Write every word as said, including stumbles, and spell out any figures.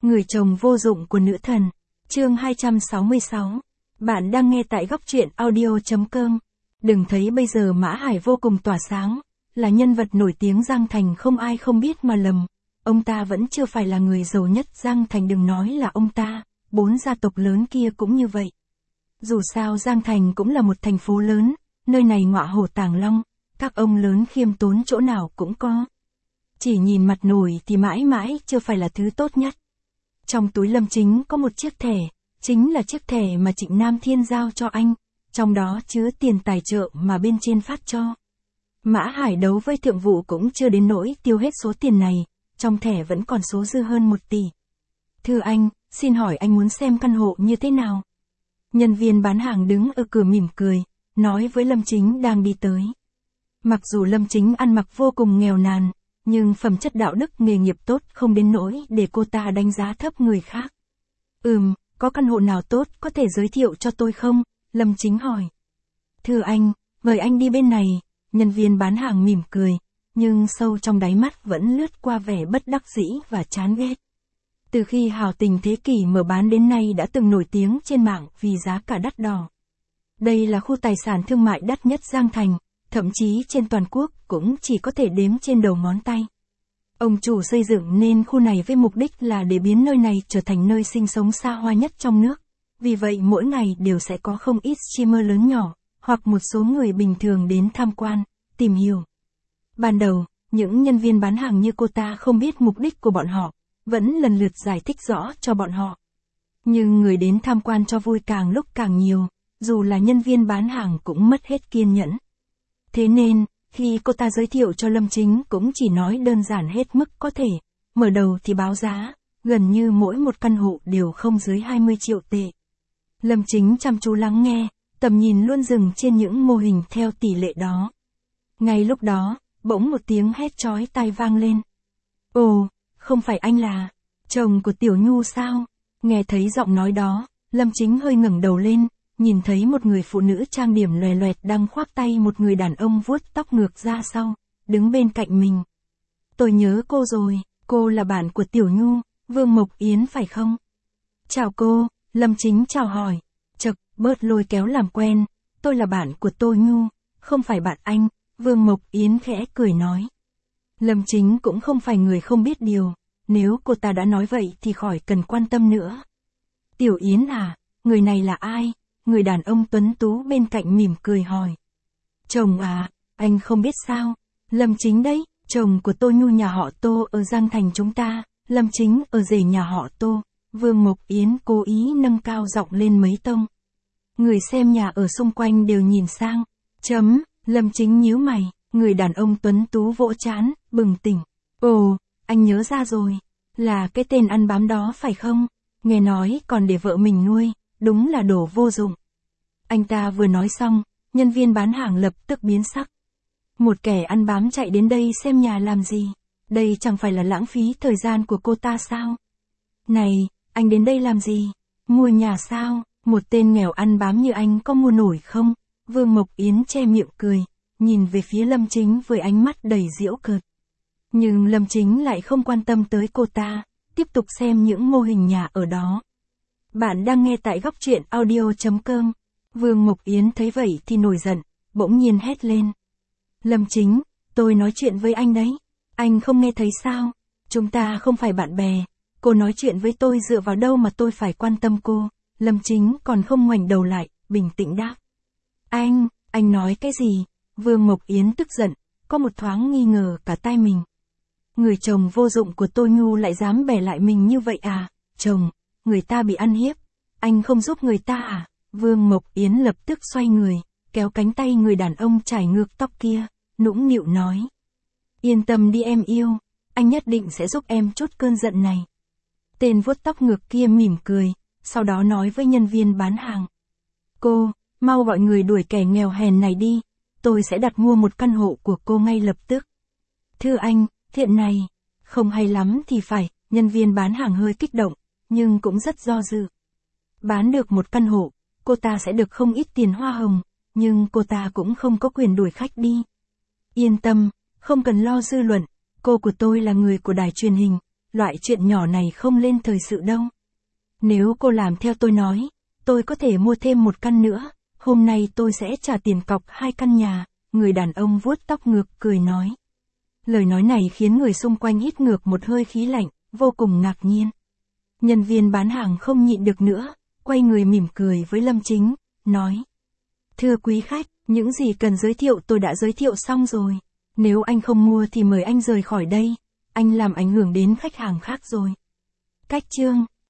Người chồng vô dụng của nữ thần. Chương hai trăm sáu mươi sáu. Bạn đang nghe tại góc truyện audio chấm com. Đừng thấy bây giờ Mã Hải vô cùng tỏa sáng, là nhân vật nổi tiếng Giang Thành không ai không biết mà lầm. Ông ta vẫn chưa phải là người giàu nhất Giang Thành, đừng nói là ông ta, bốn gia tộc lớn kia cũng như vậy. Dù sao Giang Thành cũng là một thành phố lớn, nơi này ngọa hổ tàng long, các ông lớn khiêm tốn chỗ nào cũng có. Chỉ nhìn mặt nổi thì mãi mãi chưa phải là thứ tốt nhất. Trong túi Lâm Chính có một chiếc thẻ, chính là chiếc thẻ mà Trịnh Nam Thiên giao cho anh, trong đó chứa tiền tài trợ mà bên trên phát cho. Mã Hải đấu với thượng vụ cũng chưa đến nỗi tiêu hết số tiền này, trong thẻ vẫn còn số dư hơn một tỷ. Thưa anh, xin hỏi anh muốn xem căn hộ như thế nào? Nhân viên bán hàng đứng ở cửa mỉm cười, nói với Lâm Chính đang đi tới. Mặc dù Lâm Chính ăn mặc vô cùng nghèo nàn, nhưng phẩm chất đạo đức nghề nghiệp tốt không đến nỗi để cô ta đánh giá thấp người khác. Ừm, có căn hộ nào tốt có thể giới thiệu cho tôi không? Lâm Chính hỏi. Thưa anh, mời anh đi bên này. Nhân viên bán hàng mỉm cười, nhưng sâu trong đáy mắt vẫn lướt qua vẻ bất đắc dĩ và chán ghét. Từ khi Hào Tình Thế Kỷ mở bán đến nay đã từng nổi tiếng trên mạng vì giá cả đắt đỏ. Đây là khu tài sản thương mại đắt nhất Giang Thành, thậm chí trên toàn quốc cũng chỉ có thể đếm trên đầu ngón tay. Ông chủ xây dựng nên khu này với mục đích là để biến nơi này trở thành nơi sinh sống xa hoa nhất trong nước. Vì vậy mỗi ngày đều sẽ có không ít streamer lớn nhỏ, hoặc một số người bình thường đến tham quan, tìm hiểu. Ban đầu, những nhân viên bán hàng như cô ta không biết mục đích của bọn họ, vẫn lần lượt giải thích rõ cho bọn họ. Nhưng người đến tham quan cho vui càng lúc càng nhiều, dù là nhân viên bán hàng cũng mất hết kiên nhẫn. Thế nên, khi cô ta giới thiệu cho Lâm Chính cũng chỉ nói đơn giản hết mức có thể, mở đầu thì báo giá, gần như mỗi một căn hộ đều không dưới hai mươi triệu tệ. Lâm Chính chăm chú lắng nghe, tầm nhìn luôn dừng trên những mô hình theo tỷ lệ đó. Ngay lúc đó, bỗng một tiếng hét chói tai vang lên. Ồ, không phải anh là chồng của Tiểu Nhu sao? Nghe thấy giọng nói đó, Lâm Chính hơi ngẩng đầu lên, nhìn thấy một người phụ nữ trang điểm loè loẹt đang khoác tay một người đàn ông vuốt tóc ngược ra sau, đứng bên cạnh mình. Tôi nhớ cô rồi, cô là bạn của Tiểu Nhu, Vương Mộc Yến phải không? Chào cô, Lâm Chính chào hỏi. Chật, bớt lôi kéo làm quen, tôi là bạn của Tô Nhu, không phải bạn anh, Vương Mộc Yến khẽ cười nói. Lâm Chính cũng không phải người không biết điều, nếu cô ta đã nói vậy thì khỏi cần quan tâm nữa. Tiểu Yến à, người này là ai? Người đàn ông tuấn tú bên cạnh mỉm cười hỏi. Chồng à, anh không biết sao? Lâm Chính đấy, chồng của Tô Nhu nhà họ Tô ở Giang Thành chúng ta, Lâm Chính ở rể nhà họ Tô. Vương Mộc Yến cố ý nâng cao giọng lên mấy tông. Người xem nhà ở xung quanh đều nhìn sang. Chấm, Lâm Chính nhíu mày, người đàn ông tuấn tú vỗ trán, bừng tỉnh. Ồ, anh nhớ ra rồi, là cái tên ăn bám đó phải không? Nghe nói còn để vợ mình nuôi, đúng là đồ vô dụng. Anh ta vừa nói xong, nhân viên bán hàng lập tức biến sắc. Một kẻ ăn bám chạy đến đây xem nhà làm gì? Đây chẳng phải là lãng phí thời gian của cô ta sao? Này, anh đến đây làm gì? Mua nhà sao? Một tên nghèo ăn bám như anh có mua nổi không? Vương Mộc Yến che miệng cười, nhìn về phía Lâm Chính với ánh mắt đầy giễu cợt. Nhưng Lâm Chính lại không quan tâm tới cô ta, tiếp tục xem những mô hình nhà ở đó. Bạn đang nghe tại góc truyện audio chấm com. Vương Mộc Yến thấy vậy thì nổi giận, bỗng nhiên hét lên. Lâm Chính, tôi nói chuyện với anh đấy. Anh không nghe thấy sao? Chúng ta không phải bạn bè. Cô nói chuyện với tôi dựa vào đâu mà tôi phải quan tâm cô? Lâm Chính còn không ngoảnh đầu lại, bình tĩnh đáp. Anh, anh nói cái gì? Vương Mộc Yến tức giận, có một thoáng nghi ngờ cả tai mình. Người chồng vô dụng của Tô Nhu lại dám bẻ lại mình như vậy à? Chồng, người ta bị ăn hiếp, anh không giúp người ta à? Vương Mộc Yến lập tức xoay người, kéo cánh tay người đàn ông trải ngược tóc kia, nũng nịu nói. Yên tâm đi em yêu, anh nhất định sẽ giúp em trút cơn giận này. Tên vuốt tóc ngược kia mỉm cười, sau đó nói với nhân viên bán hàng. Cô, mau gọi người đuổi kẻ nghèo hèn này đi, tôi sẽ đặt mua một căn hộ của cô ngay lập tức. Thưa anh, thiện này, không hay lắm thì phải, nhân viên bán hàng hơi kích động, nhưng cũng rất do dự. Bán được một căn hộ, cô ta sẽ được không ít tiền hoa hồng, nhưng cô ta cũng không có quyền đuổi khách đi. Yên tâm, không cần lo dư luận, cô của tôi là người của đài truyền hình, loại chuyện nhỏ này không lên thời sự đâu. Nếu cô làm theo tôi nói, tôi có thể mua thêm một căn nữa, hôm nay tôi sẽ trả tiền cọc hai căn nhà, người đàn ông vuốt tóc ngược cười nói. Lời nói này khiến người xung quanh hít ngược một hơi khí lạnh, vô cùng ngạc nhiên. Nhân viên bán hàng không nhịn được nữa, quay người mỉm cười với Lâm Chính, nói. Thưa quý khách, những gì cần giới thiệu tôi đã giới thiệu xong rồi. Nếu anh không mua thì mời anh rời khỏi đây, anh làm ảnh hưởng đến khách hàng khác rồi. Cách chương